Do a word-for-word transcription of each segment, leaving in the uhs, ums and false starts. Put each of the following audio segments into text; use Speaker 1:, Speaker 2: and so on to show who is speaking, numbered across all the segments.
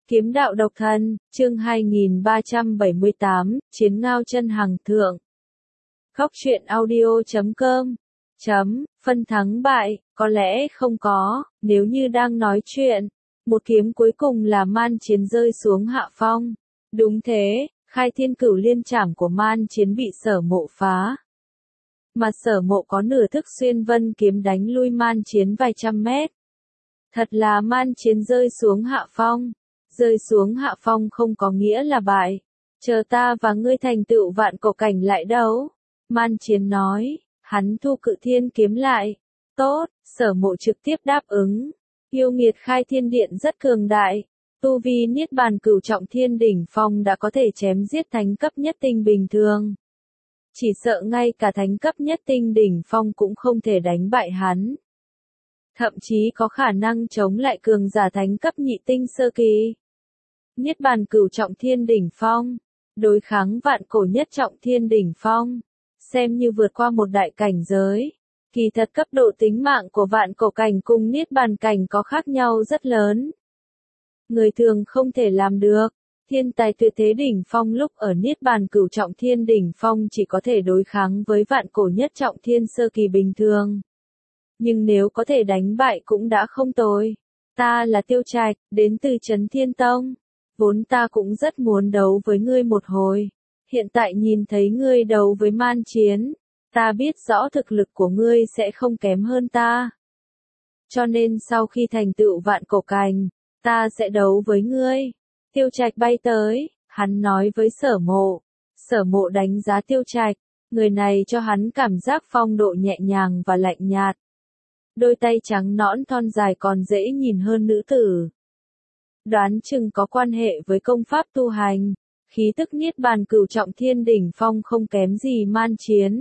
Speaker 1: Kiếm đạo độc thân, chương hai nghìn ba trăm bảy mươi tám, Chiến Ngao Chân Hằng thượng. Góc truyện audio chấm com. Chấm, phân thắng bại, có lẽ không có, nếu như đang nói chuyện. Một kiếm cuối cùng là Man Chiến rơi xuống hạ phong. Đúng thế, khai thiên cửu liên trảm của Man Chiến bị Sở Mộ phá. Mà Sở Mộ có nửa thức xuyên vân kiếm đánh lui Man Chiến vài trăm mét. Thật là Man Chiến rơi xuống hạ phong. Rơi xuống hạ phong không có nghĩa là bại. Chờ ta và ngươi thành tựu vạn cổ cảnh lại đấu. Man Chiến nói, hắn thu cự thiên kiếm lại. Tốt, Sở Mộ trực tiếp đáp ứng. Yêu nghiệt khai thiên điện rất cường đại. Tu vi niết bàn cửu trọng thiên đỉnh phong đã có thể chém giết thánh cấp nhất tinh bình thường. Chỉ sợ ngay cả thánh cấp nhất tinh đỉnh phong cũng không thể đánh bại hắn. Thậm chí có khả năng chống lại cường giả thánh cấp nhị tinh sơ kỳ. Niết bàn cửu trọng thiên đỉnh phong, đối kháng vạn cổ nhất trọng thiên đỉnh phong, xem như vượt qua một đại cảnh giới. Kỳ thật cấp độ tính mạng của vạn cổ cảnh cùng niết bàn cảnh có khác nhau rất lớn. Người thường không thể làm được. Thiên tài tuyệt thế đỉnh phong lúc ở niết bàn cửu trọng thiên đỉnh phong chỉ có thể đối kháng với vạn cổ nhất trọng thiên sơ kỳ bình thường. Nhưng nếu có thể đánh bại cũng đã không tồi. Ta là Tiêu Trạch, đến từ Trấn Thiên Tông. Vốn ta cũng rất muốn đấu với ngươi một hồi. Hiện tại nhìn thấy ngươi đấu với Man Chiến, ta biết rõ thực lực của ngươi sẽ không kém hơn ta. Cho nên sau khi thành tựu vạn cổ cảnh, ta sẽ đấu với ngươi. Tiêu Trạch bay tới, hắn nói với Sở Mộ. Sở Mộ đánh giá Tiêu Trạch, người này cho hắn cảm giác phong độ nhẹ nhàng và lạnh nhạt. Đôi tay trắng nõn thon dài còn dễ nhìn hơn nữ tử. Đoán chừng có quan hệ với công pháp tu hành, khí tức niết bàn cửu trọng thiên đỉnh phong không kém gì Man Chiến.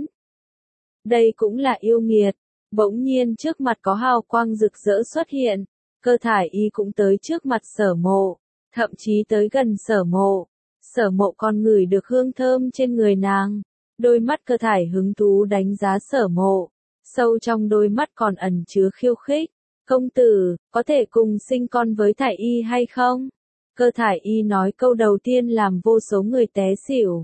Speaker 1: Đây cũng là yêu nghiệt, bỗng nhiên trước mặt có hào quang rực rỡ xuất hiện, Cơ Thải Y cũng tới trước mặt Sở Mộ, thậm chí tới gần Sở Mộ. Sở Mộ còn ngửi được hương thơm trên người nàng, đôi mắt Cơ Thải hứng thú đánh giá Sở Mộ, sâu trong đôi mắt còn ẩn chứa khiêu khích. Công tử, có thể cùng sinh con với Thải Y hay không? Cơ Thải Y nói câu đầu tiên làm vô số người té xỉu.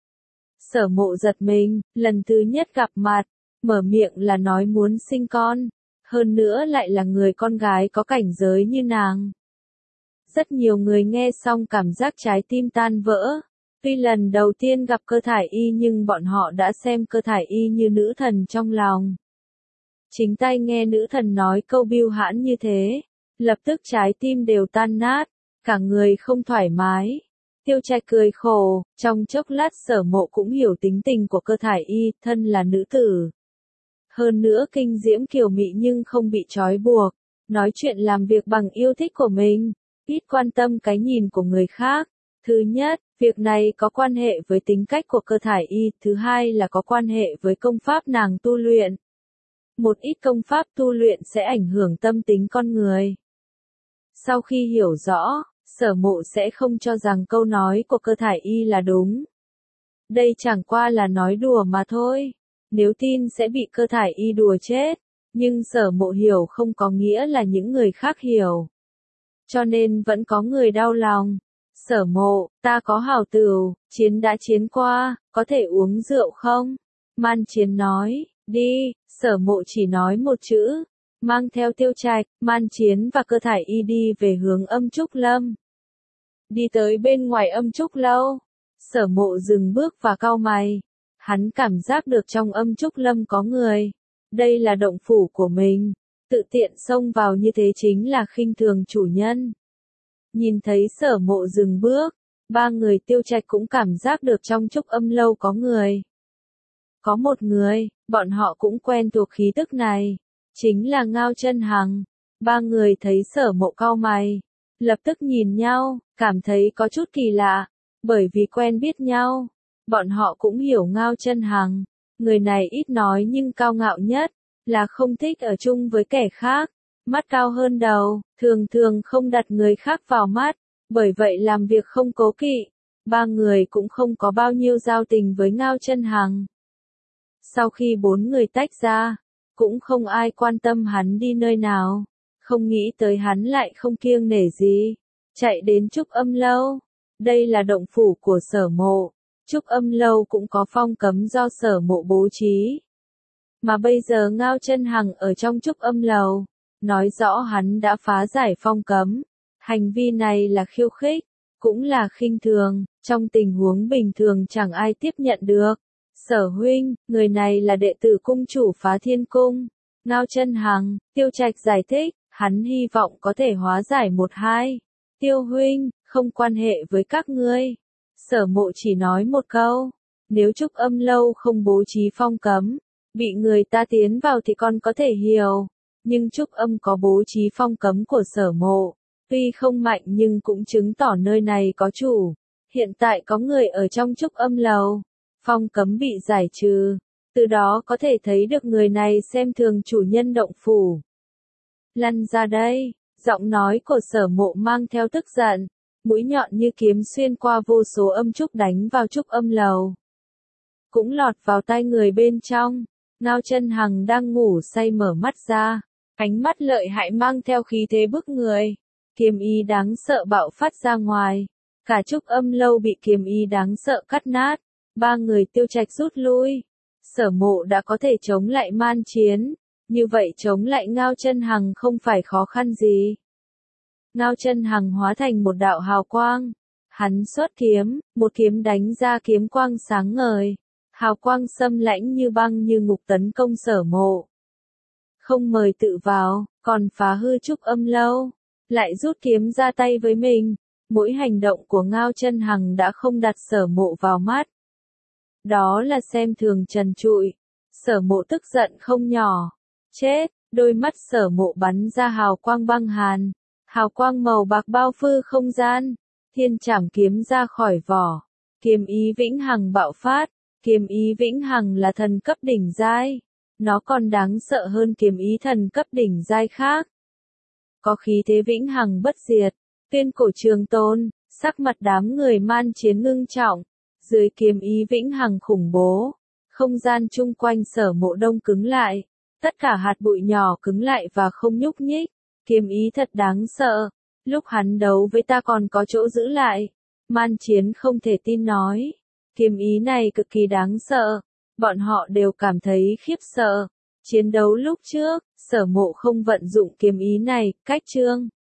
Speaker 1: Sở Mộ giật mình, lần thứ nhất gặp mặt, mở miệng là nói muốn sinh con, hơn nữa lại là người con gái có cảnh giới như nàng. Rất nhiều người nghe xong cảm giác trái tim tan vỡ. Tuy lần đầu tiên gặp Cơ Thải Y nhưng bọn họ đã xem Cơ Thải Y như nữ thần trong lòng. Chính tay nghe nữ thần nói câu biêu hãn như thế, lập tức trái tim đều tan nát, cả người không thoải mái. Tiêu Trạch cười khổ, trong chốc lát Sở Mộ cũng hiểu tính tình của Cơ Thải Y, thân là nữ tử. Hơn nữa kinh diễm kiều mị nhưng không bị trói buộc, nói chuyện làm việc bằng yêu thích của mình, ít quan tâm cái nhìn của người khác. Thứ nhất, việc này có quan hệ với tính cách của Cơ Thải Y, thứ hai là có quan hệ với công pháp nàng tu luyện. Một ít công pháp tu luyện sẽ ảnh hưởng tâm tính con người. Sau khi hiểu rõ, Sở Mộ sẽ không cho rằng câu nói của Cơ Thải Y là đúng. Đây chẳng qua là nói đùa mà thôi. Nếu tin sẽ bị Cơ Thải Y đùa chết. Nhưng Sở Mộ hiểu không có nghĩa là những người khác hiểu. Cho nên vẫn có người đau lòng. Sở Mộ, ta có hảo tửu, chiến đã chiến qua, có thể uống rượu không? Man Chiến nói, đi. Sở Mộ chỉ nói một chữ, mang theo Tiêu Trạch, Man Chiến và Cơ Thải Y đi về hướng Âm Trúc Lâm. Đi tới bên ngoài Âm Trúc Lâu, Sở Mộ dừng bước và cau mày. Hắn cảm giác được trong Âm Trúc Lâm có người. Đây là động phủ của mình, tự tiện xông vào như thế chính là khinh thường chủ nhân. Nhìn thấy Sở Mộ dừng bước, ba người Tiêu Trạch cũng cảm giác được trong Trúc Âm Lâu có người. Có một người, bọn họ cũng quen thuộc khí tức này, chính là Ngao Chân Hằng. Ba người thấy Sở Mộ cau mày, lập tức nhìn nhau, cảm thấy có chút kỳ lạ, bởi vì quen biết nhau. Bọn họ cũng hiểu Ngao Chân Hằng, người này ít nói nhưng cao ngạo nhất, là không thích ở chung với kẻ khác, mắt cao hơn đầu, thường thường không đặt người khác vào mắt, bởi vậy làm việc không cố kỵ. Ba người cũng không có bao nhiêu giao tình với Ngao Chân Hằng. Sau khi bốn người tách ra, cũng không ai quan tâm hắn đi nơi nào, không nghĩ tới hắn lại không kiêng nể gì. chạy đến Trúc Âm Lâu. Đây là động phủ của Sở Mộ. Trúc Âm Lâu cũng có phong cấm do Sở Mộ bố trí. Mà bây giờ Ngao Chân Hằng ở trong Trúc Âm Lầu, nói rõ hắn đã phá giải phong cấm. Hành vi này là khiêu khích, cũng là khinh thường, trong tình huống bình thường chẳng ai tiếp nhận được. Sở huynh, người này là đệ tử cung chủ Phá Thiên Cung. Ngao Chân Hằng, Tiêu Trạch giải thích, hắn hy vọng có thể hóa giải một hai. Tiêu huynh, không quan hệ với các ngươi. Sở Mộ chỉ nói một câu, nếu Trúc Âm Lâu không bố trí phong cấm, bị người ta tiến vào thì con có thể hiểu. Nhưng Trúc Âm có bố trí phong cấm của Sở Mộ, tuy không mạnh nhưng cũng chứng tỏ nơi này có chủ. Hiện tại có người ở trong Trúc Âm Lầu, phong cấm bị giải trừ, từ đó có thể thấy được người này xem thường chủ nhân động phủ. Lăn ra đây, giọng nói của Sở Mộ mang theo tức giận, mũi nhọn như kiếm xuyên qua vô số âm trúc đánh vào Trúc Âm Lầu. Cũng lọt vào tai người bên trong. Ngao Chân Hằng đang ngủ say mở mắt ra, ánh mắt lợi hại mang theo khí thế bức người. Kiếm ý đáng sợ bạo phát ra ngoài. Cả Trúc Âm Lâu bị kiếm ý đáng sợ cắt nát. Ba người Tiêu Trạch rút lui. Sở Mộ đã có thể chống lại man chiến. Như vậy chống lại Ngao Chân Hằng không phải khó khăn gì. Ngao Chân Hằng hóa thành một đạo hào quang. Hắn xuất kiếm, một kiếm đánh ra kiếm quang sáng ngời. Hào quang xâm lãnh như băng như ngục tấn công Sở Mộ. Không mời tự vào, còn phá hư Trúc Âm Lâu. Lại rút kiếm ra tay với mình. Mỗi hành động của Ngao Chân Hằng đã không đặt Sở Mộ vào mắt. Đó là xem thường trần trụi. Sở Mộ tức giận không nhỏ. Chết, đôi mắt Sở Mộ bắn ra hào quang băng hàn. Hào quang màu bạc bao phư không gian. Thiên Trảm kiếm ra khỏi vỏ. Kiếm ý vĩnh hằng bạo phát. Kiếm ý vĩnh hằng là thần cấp đỉnh giai. Nó còn đáng sợ hơn kiếm ý thần cấp đỉnh giai khác. Có khí thế vĩnh hằng bất diệt. Tuyên cổ trường tồn, sắc mặt đám người man chiến ngưng trọng. Dưới kiếm ý vĩnh hằng khủng bố, không gian chung quanh Sở Mộ đông cứng lại. Tất cả hạt bụi nhỏ cứng lại và không nhúc nhích. Kiếm ý thật đáng sợ. Lúc hắn đấu với ta còn có chỗ giữ lại. Man chiến không thể tin nói. Kiếm ý này cực kỳ đáng sợ. Bọn họ đều cảm thấy khiếp sợ. Chiến đấu lúc trước, Sở Mộ không vận dụng kiếm ý này, cách chương.